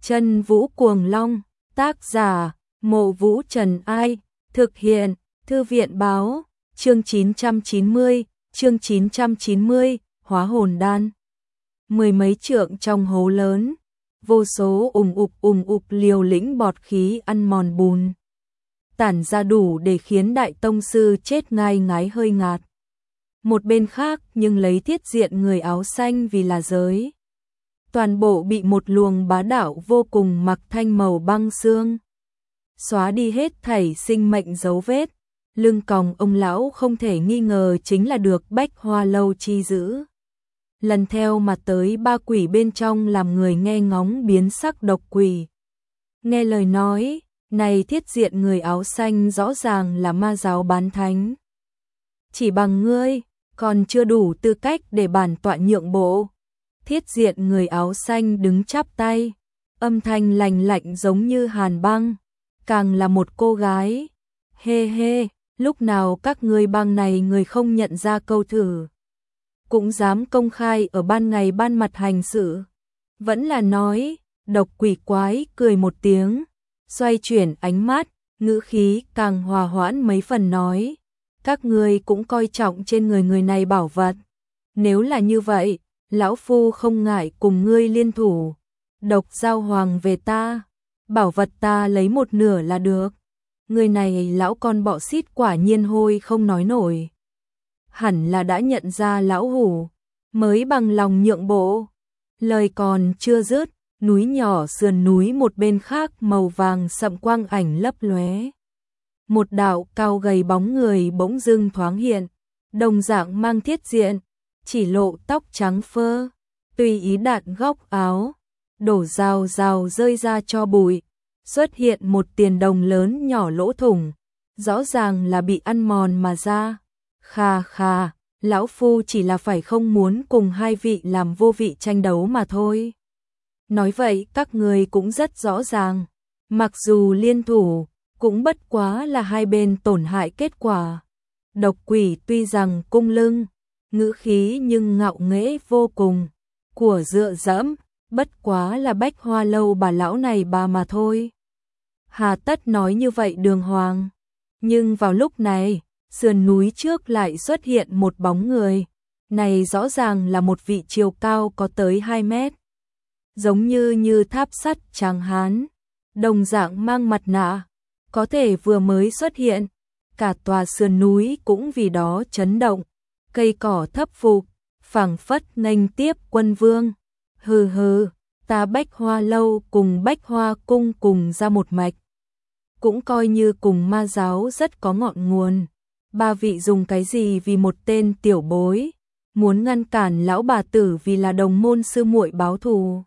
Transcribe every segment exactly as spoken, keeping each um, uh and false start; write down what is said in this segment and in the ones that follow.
Chân Vũ Cuồng Long, tác giả, Mộ Vũ Trần Ai, thực hiện, Thư viện báo, chương chín trăm chín mươi, chương chín trăm chín mươi, hóa hồn đan. Mười mấy trượng trong hố lớn, vô số ùm ụp ùm ụp liều lĩnh bọt khí ăn mòn bùn. Tản ra đủ để khiến đại tông sư chết ngai ngái hơi ngạt. Một bên khác nhưng lấy thiết diện người áo xanh vì là giới. Toàn bộ bị một luồng bá đạo vô cùng mặc thanh màu băng xương xóa đi hết thảy sinh mệnh dấu vết. Lưng còng ông lão không thể nghi ngờ chính là được Bách Hoa Lâu chi giữ. Lần theo mà tới ba quỷ bên trong làm người nghe ngóng biến sắc độc quỷ. Nghe lời nói, này thiết diện người áo xanh rõ ràng là ma giáo bán thánh. Chỉ bằng ngươi, còn chưa đủ tư cách để bản tọa nhượng bộ. Thiết diện người áo xanh đứng chắp tay, âm thanh lành lạnh giống như hàn băng, càng là một cô gái. Hê hê, lúc nào các ngươi bang này người không nhận ra câu thử. Cũng dám công khai ở ban ngày ban mặt hành sự. Vẫn là nói, độc quỷ quái cười một tiếng, xoay chuyển ánh mắt, ngữ khí càng hòa hoãn mấy phần nói. Các ngươi cũng coi trọng trên người người này bảo vật. Nếu là như vậy, lão phu không ngại cùng ngươi liên thủ. Độc giao hoàng về ta, bảo vật ta lấy một nửa là được. Người này lão con bọ xít quả nhiên hôi không nói nổi. Hẳn là đã nhận ra lão hủ, mới bằng lòng nhượng bộ. Lời còn chưa dứt, núi nhỏ sườn núi một bên khác màu vàng sậm quang ảnh lấp lóe. Một đạo cao gầy bóng người bỗng dưng thoáng hiện, đồng dạng mang thiết diện, chỉ lộ tóc trắng phơ, tùy ý đạn góc áo, đổ rào rào rơi ra cho bụi, xuất hiện một tiền đồng lớn nhỏ lỗ thủng, rõ ràng là bị ăn mòn mà ra. Khà khà, lão phu chỉ là phải không muốn cùng hai vị làm vô vị tranh đấu mà thôi. Nói vậy các người cũng rất rõ ràng, mặc dù liên thủ, cũng bất quá là hai bên tổn hại kết quả. Độc quỷ tuy rằng cung lưng, ngữ khí nhưng ngạo nghễ vô cùng, của dựa dẫm, bất quá là Bách Hoa Lâu bà lão này bà mà thôi. Hà tất nói như vậy đường hoàng. Nhưng vào lúc này, sườn núi trước lại xuất hiện một bóng người. Này rõ ràng là một vị chiều cao có tới hai mét. Giống như như tháp sắt tráng hán, đồng dạng mang mặt nạ, có thể vừa mới xuất hiện. Cả tòa sườn núi cũng vì đó chấn động, cây cỏ thấp phục, phảng phất nghênh tiếp quân vương. Hừ hừ, ta Bách Hoa Lâu cùng Bách Hoa Cung cùng ra một mạch. Cũng coi như cùng ma giáo rất có ngọn nguồn. Ba vị dùng cái gì vì một tên tiểu bối, muốn ngăn cản lão bà tử vì là đồng môn sư muội báo thù.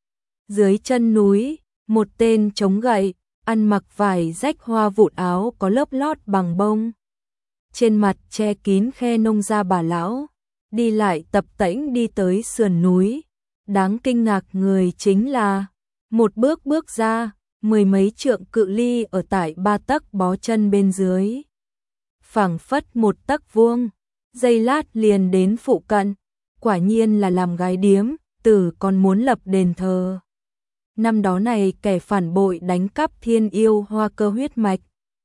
Dưới chân núi, một tên chống gậy, ăn mặc vải rách hoa vụn áo có lớp lót bằng bông. Trên mặt che kín khe nông ra bà lão, đi lại tập tễnh đi tới sườn núi. Đáng kinh ngạc người chính là, một bước bước ra, mười mấy trượng cự ly ở tại ba tấc bó chân bên dưới. Phảng phất một tấc vuông, giây lát liền đến phụ cận, quả nhiên là làm gái điếm, tử còn muốn lập đền thờ. Năm đó này kẻ phản bội đánh cắp thiên yêu hoa cơ huyết mạch,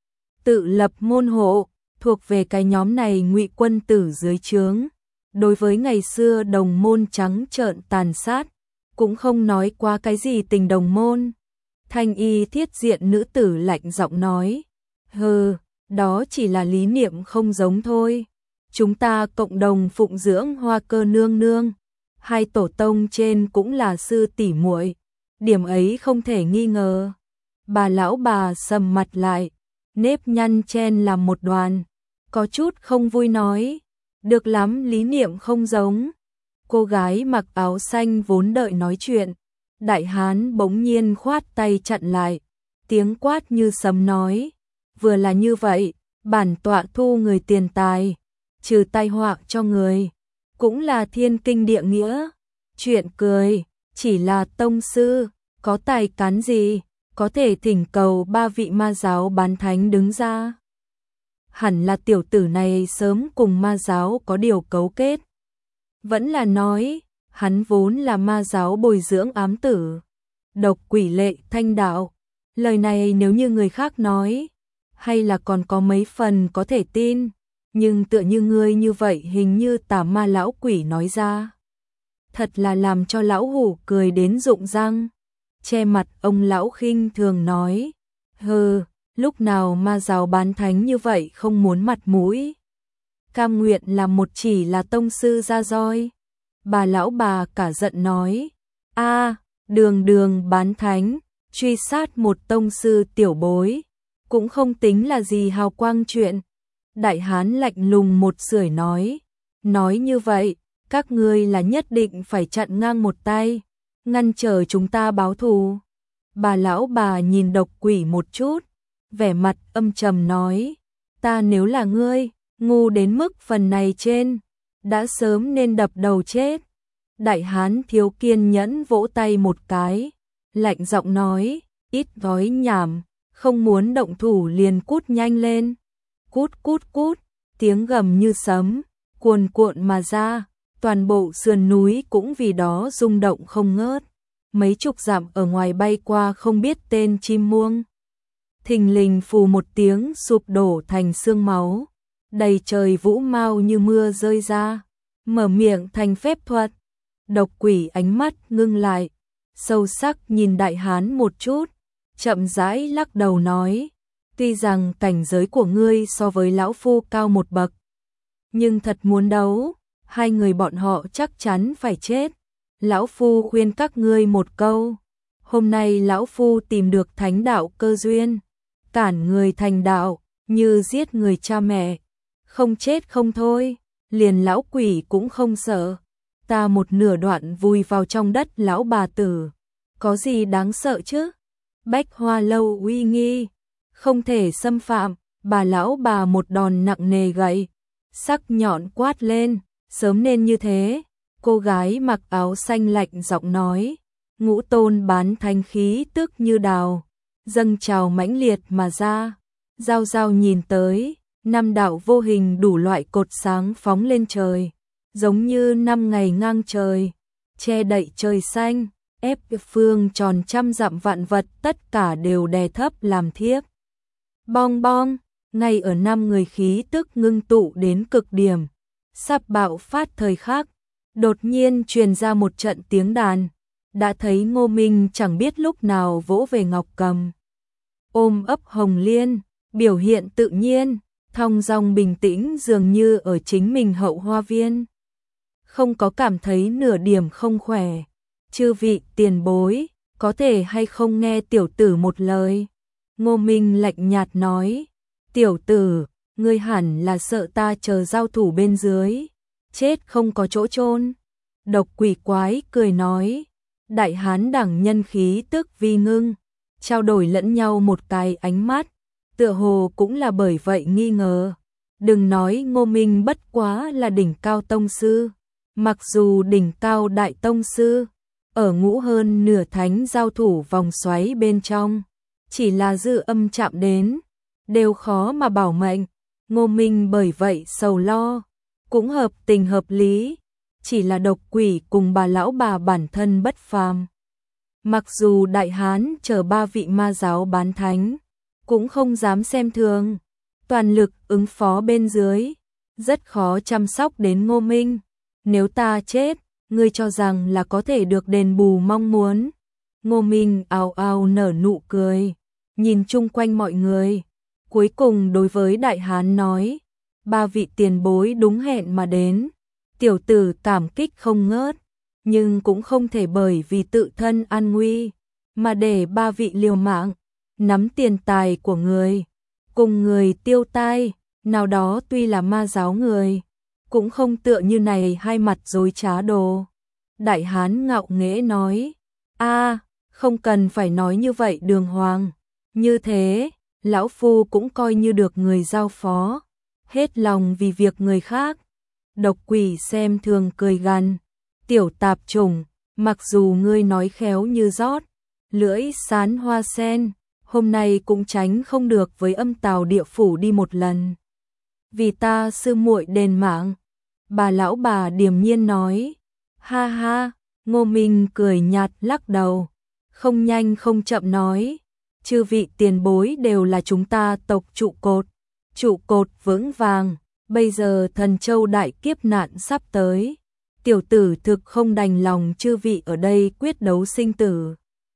tự lập môn hộ, thuộc về cái nhóm này ngụy quân tử dưới trướng. Đối với ngày xưa đồng môn trắng trợn tàn sát, cũng không nói qua cái gì tình đồng môn. Thanh y thiết diện nữ tử lạnh giọng nói, hừ, đó chỉ là lý niệm không giống thôi. Chúng ta cộng đồng phụng dưỡng hoa cơ nương nương, hai tổ tông trên cũng là sư tỷ muội, điểm ấy không thể nghi ngờ. Bà lão bà sầm mặt lại, nếp nhăn chen làm một đoàn, có chút không vui nói, được lắm, lý niệm không giống. Cô gái mặc áo xanh vốn đợi nói chuyện, đại hán bỗng nhiên khoát tay chặn lại, tiếng quát như sấm nói, vừa là như vậy, bản tọa thu người tiền tài, trừ tai họa cho người, cũng là thiên kinh địa nghĩa. Chuyện cười, chỉ là tông sư, có tài cán gì, có thể thỉnh cầu ba vị ma giáo bán thánh đứng ra. Hẳn là tiểu tử này sớm cùng ma giáo có điều cấu kết. Vẫn là nói, hắn vốn là ma giáo bồi dưỡng ám tử. Độc Quỷ Lệ Thanh đạo, lời này nếu như người khác nói, hay là còn có mấy phần có thể tin, nhưng tựa như ngươi như vậy hình như tà ma lão quỷ nói ra. Thật là làm cho lão hủ cười đến rụng răng. Che mặt ông lão khinh thường nói, hừ, lúc nào ma giáo bán thánh như vậy không muốn mặt mũi. Cam nguyện làm một chỉ là tông sư ra roi. Bà lão bà cả giận nói, a đường đường bán thánh, truy sát một tông sư tiểu bối, cũng không tính là gì hào quang chuyện. Đại hán lạnh lùng một sưởi nói, nói như vậy, các ngươi là nhất định phải chặn ngang một tay, ngăn trở chúng ta báo thù. Bà lão bà nhìn Độc Quỷ một chút, vẻ mặt âm trầm nói, ta nếu là ngươi, ngu đến mức phần này trên, đã sớm nên đập đầu chết. Đại hán thiếu kiên nhẫn vỗ tay một cái, lạnh giọng nói, ít nói nhảm, không muốn động thủ liền cút nhanh lên. Cút cút cút, tiếng gầm như sấm, cuồn cuộn mà ra, toàn bộ sườn núi cũng vì đó rung động không ngớt. Mấy chục dặm ở ngoài bay qua không biết tên chim muông. Thình lình phù một tiếng sụp đổ thành xương máu, đầy trời vũ mau như mưa rơi ra, mở miệng thành phép thuật. Độc Quỷ ánh mắt ngưng lại, sâu sắc nhìn đại hán một chút, chậm rãi lắc đầu nói, tuy rằng cảnh giới của ngươi so với lão phu cao một bậc, nhưng thật muốn đấu, hai người bọn họ chắc chắn phải chết. Lão phu khuyên các ngươi một câu, hôm nay lão phu tìm được thánh đạo cơ duyên, cản người thành đạo, như giết người cha mẹ, không chết không thôi, liền lão quỷ cũng không sợ. Ta một nửa đoạn vùi vào trong đất lão bà tử, có gì đáng sợ chứ? Bách Hoa lâu uy nghi, không thể xâm phạm. Bà lão bà một đòn nặng nề gậy, sắc nhọn quát lên, sớm nên như thế. Cô gái mặc áo xanh lạnh giọng nói, ngũ tôn bán thanh khí tức như đào, dâng trào mãnh liệt mà ra. Giao giao nhìn tới, năm đạo vô hình đủ loại cột sáng phóng lên trời, giống như năm ngày ngang trời, che đậy trời xanh, ép phương tròn trăm dặm vạn vật tất cả đều đè thấp làm thiếp. Bong bong, ngay ở năm người khí tức ngưng tụ đến cực điểm, sắp bạo phát thời khắc, đột nhiên truyền ra một trận tiếng đàn, đã thấy Ngô Minh chẳng biết lúc nào vỗ về ngọc cầm, ôm ấp hồng liên, biểu hiện tự nhiên, thong dong bình tĩnh dường như ở chính mình hậu hoa viên, không có cảm thấy nửa điểm không khỏe. Chư vị tiền bối, có thể hay không nghe tiểu tử một lời? Ngô Minh lạnh nhạt nói, tiểu tử, ngươi hẳn là sợ ta chờ giao thủ bên dưới, chết không có chỗ chôn. Độc Quỷ quái cười nói, đại hán đẳng nhân khí tức vi ngưng, trao đổi lẫn nhau một cái ánh mắt, tựa hồ cũng là bởi vậy nghi ngờ. Đừng nói Ngô Minh bất quá là đỉnh cao tông sư, mặc dù đỉnh cao đại tông sư, ở ngũ hơn nửa thánh giao thủ vòng xoáy bên trong, chỉ là dư âm chạm đến, đều khó mà bảo mệnh. Ngô Minh bởi vậy sầu lo, cũng hợp tình hợp lý, chỉ là Độc Quỷ cùng bà lão bà bản thân bất phàm. Mặc dù đại hán chờ ba vị ma giáo bán thánh, cũng không dám xem thường, toàn lực ứng phó bên dưới, rất khó chăm sóc đến Ngô Minh. Nếu ta chết, ngươi cho rằng là có thể được đền bù mong muốn. Ngô Minh ào ào nở nụ cười, nhìn chung quanh mọi người, cuối cùng đối với đại hán nói, ba vị tiền bối đúng hẹn mà đến, tiểu tử cảm kích không ngớt, nhưng cũng không thể bởi vì tự thân an nguy, mà để ba vị liều mạng, nắm tiền tài của người, cùng người tiêu tai, nào đó tuy là ma giáo người, cũng không tựa như này hai mặt dối trá đồ. Đại hán ngạo nghễ nói, a không cần phải nói như vậy đường hoàng, như thế, lão phu cũng coi như được người giao phó, hết lòng vì việc người khác. Độc Quỷ xem thường cười gằn, tiểu tạp chủng, mặc dù ngươi nói khéo như rót, lưỡi sán hoa sen, hôm nay cũng tránh không được với âm tào địa phủ đi một lần. Vì ta sư muội đền mạng. Bà lão bà điềm nhiên nói, ha ha. Ngô Minh cười nhạt lắc đầu, không nhanh không chậm nói, chư vị tiền bối đều là chúng ta tộc trụ cột, trụ cột vững vàng, bây giờ Thần Châu đại kiếp nạn sắp tới, tiểu tử thực không đành lòng chư vị ở đây quyết đấu sinh tử.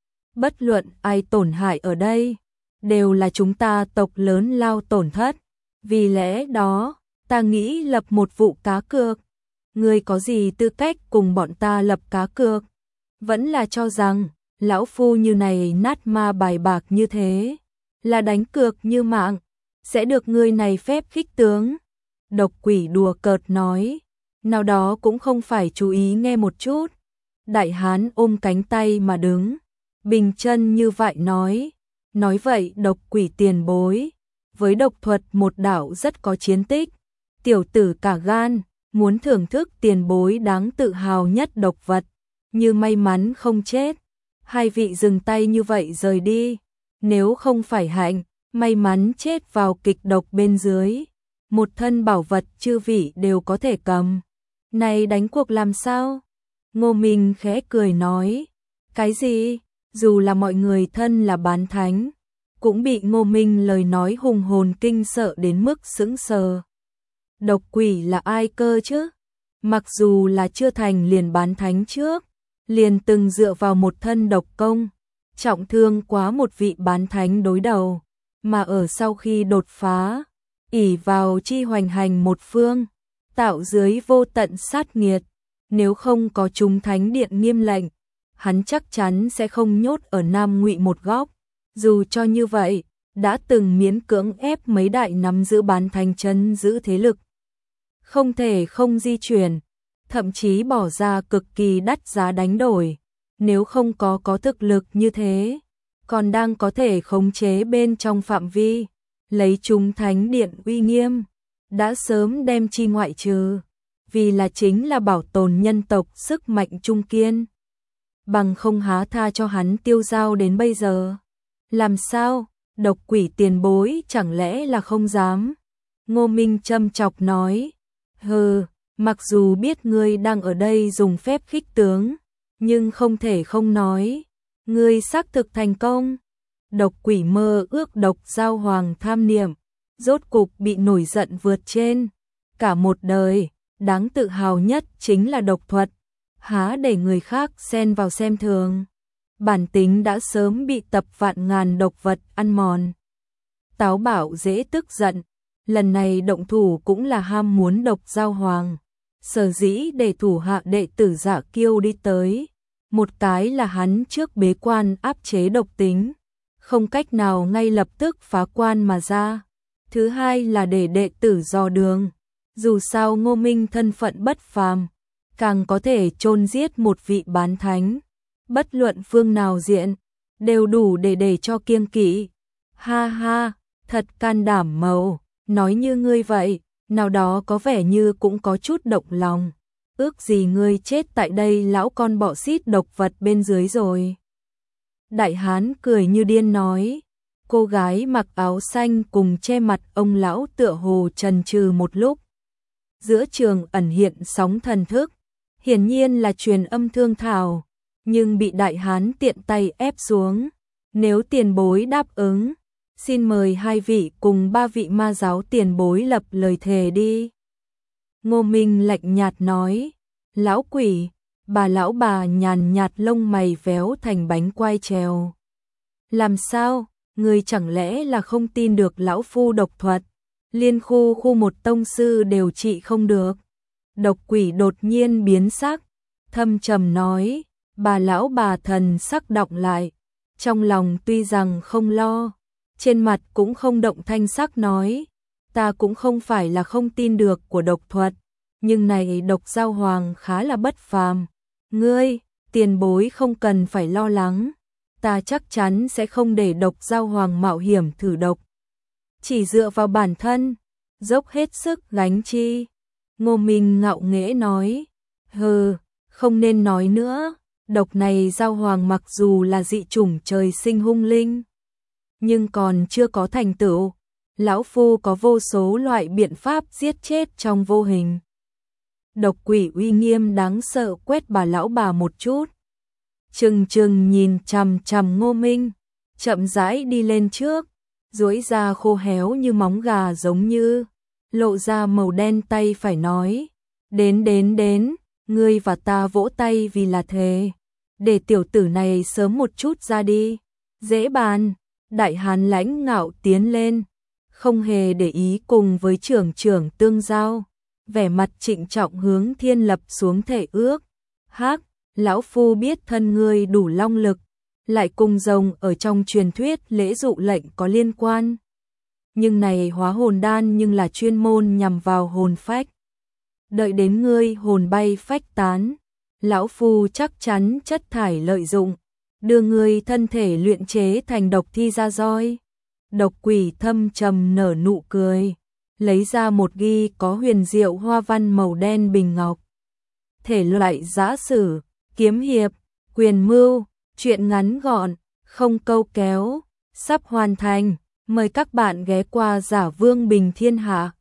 Bất luận ai tổn hại ở đây, đều là chúng ta tộc lớn lao tổn thất, vì lẽ đó, ta nghĩ lập một vụ cá cược. Ngươi có gì tư cách cùng bọn ta lập cá cược? Vẫn là cho rằng, lão phu như này nát ma bài bạc như thế, là đánh cược như mạng, sẽ được ngươi này phép khích tướng. Độc quỷ đùa cợt nói, nào đó cũng không phải chú ý nghe một chút. Đại hán ôm cánh tay mà đứng, bình chân như vậy nói, nói vậy độc quỷ tiền bối, với độc thuật một đạo rất có chiến tích, tiểu tử cả gan, muốn thưởng thức tiền bối đáng tự hào nhất độc vật, như may mắn không chết. Hai vị dừng tay như vậy rời đi, nếu không phải hạnh, may mắn chết vào kịch độc bên dưới, một thân bảo vật chư vị đều có thể cầm. Này đánh cuộc làm sao? Ngô Minh khẽ cười nói, cái gì? Dù là mọi người thân là bán thánh, cũng bị Ngô Minh lời nói hùng hồn kinh sợ đến mức sững sờ. Độc quỷ là ai cơ chứ? Mặc dù là chưa thành liền bán thánh trước, liền từng dựa vào một thân độc công, trọng thương quá một vị bán thánh đối đầu, mà ở sau khi đột phá, ỷ vào chi hoành hành một phương, tạo dưới vô tận sát nghiệt, nếu không có chúng thánh điện nghiêm lệnh, hắn chắc chắn sẽ không nhốt ở Nam Ngụy một góc. Dù cho như vậy, đã từng miễn cưỡng ép mấy đại nắm giữ bán thánh chân giữ thế lực, không thể không di chuyển, thậm chí bỏ ra cực kỳ đắt giá đánh đổi, nếu không có có thực lực như thế, còn đang có thể khống chế bên trong phạm vi, lấy chúng thánh điện uy nghiêm, đã sớm đem chi ngoại trừ, vì là chính là bảo tồn nhân tộc sức mạnh trung kiên, bằng không há tha cho hắn tiêu dao đến bây giờ. Làm sao, độc quỷ tiền bối chẳng lẽ là không dám? Ngô Minh châm chọc nói, hừ, mặc dù biết ngươi đang ở đây dùng phép khích tướng, nhưng không thể không nói, ngươi xác thực thành công. Độc quỷ mơ ước độc giao hoàng tham niệm, rốt cục bị nổi giận vượt trên, cả một đời, đáng tự hào nhất chính là độc thuật, há để người khác xen vào xem thường. Bản tính đã sớm bị tập vạn ngàn độc vật ăn mòn. Táo bạo dễ tức giận, lần này động thủ cũng là ham muốn độc giao hoàng. Sở dĩ để thủ hạ đệ tử Dạ Kiêu đi tới, một cái là hắn trước bế quan áp chế độc tính, không cách nào ngay lập tức phá quan mà ra. Thứ hai là để đệ tử dò đường, dù sao Ngô Minh thân phận bất phàm, càng có thể chôn giết một vị bán thánh. Bất luận phương nào diện, đều đủ để để cho kiêng kỵ. Ha ha, thật can đảm màu, nói như ngươi vậy, nào đó có vẻ như cũng có chút động lòng. Ước gì ngươi chết tại đây lão con bọ xít độc vật bên dưới rồi. Đại hán cười như điên nói, cô gái mặc áo xanh cùng che mặt ông lão tựa hồ chần chừ một lúc. Giữa trường ẩn hiện sóng thần thức, hiển nhiên là truyền âm thương thảo, nhưng bị đại hán tiện tay ép xuống. Nếu tiền bối đáp ứng, xin mời hai vị cùng ba vị ma giáo tiền bối lập lời thề đi. Ngô Minh lạnh nhạt nói, lão quỷ, bà lão bà nhàn nhạt lông mày véo thành bánh quai trèo. Làm sao, người chẳng lẽ là không tin được lão phu độc thuật, liên khu khu một tông sư đều trị không được. Độc quỷ đột nhiên biến sắc, thâm trầm nói, bà lão bà thần sắc đọng lại, trong lòng tuy rằng không lo, trên mặt cũng không động thanh sắc nói, ta cũng không phải là không tin được của độc thuật, nhưng này độc giao hoàng khá là bất phàm. Ngươi, tiền bối không cần phải lo lắng, ta chắc chắn sẽ không để độc giao hoàng mạo hiểm thử độc. Chỉ dựa vào bản thân, dốc hết sức gánh chi. Ngô Minh ngạo nghễ nói, hừ, không nên nói nữa, độc này giao hoàng mặc dù là dị chủng trời sinh hung linh, nhưng còn chưa có thành tựu, lão phu có vô số loại biện pháp giết chết trong vô hình. Độc quỷ uy nghiêm đáng sợ quét bà lão bà một chút. trừng trừng nhìn chằm chằm Ngô Minh, chậm rãi đi lên trước, duỗi ra khô héo như móng gà giống như, lộ ra màu đen tay phải nói, đến đến đến, ngươi và ta vỗ tay vì là thề, để tiểu tử này sớm một chút ra đi, dễ bàn. Đại hán lãnh ngạo tiến lên, không hề để ý cùng với trưởng trưởng tương giao, vẻ mặt trịnh trọng hướng Thiên Lập xuống thể ước, hắc, lão phu biết thân ngươi đủ long lực, lại cùng rồng ở trong truyền thuyết lễ dụ lệnh có liên quan. Nhưng này hóa hồn đan nhưng là chuyên môn nhằm vào hồn phách. Đợi đến ngươi hồn bay phách tán, lão phu chắc chắn chất thải lợi dụng, đưa ngươi thân thể luyện chế thành độc thi ra roi. Độc quỷ thâm trầm nở nụ cười, lấy ra một ghi có huyền diệu hoa văn màu đen bình ngọc. Thể loại giã sử, kiếm hiệp, quyền mưu, truyện ngắn gọn, không câu kéo, sắp hoàn thành, mời các bạn ghé qua Giả Vương Bình Thiên Hạ.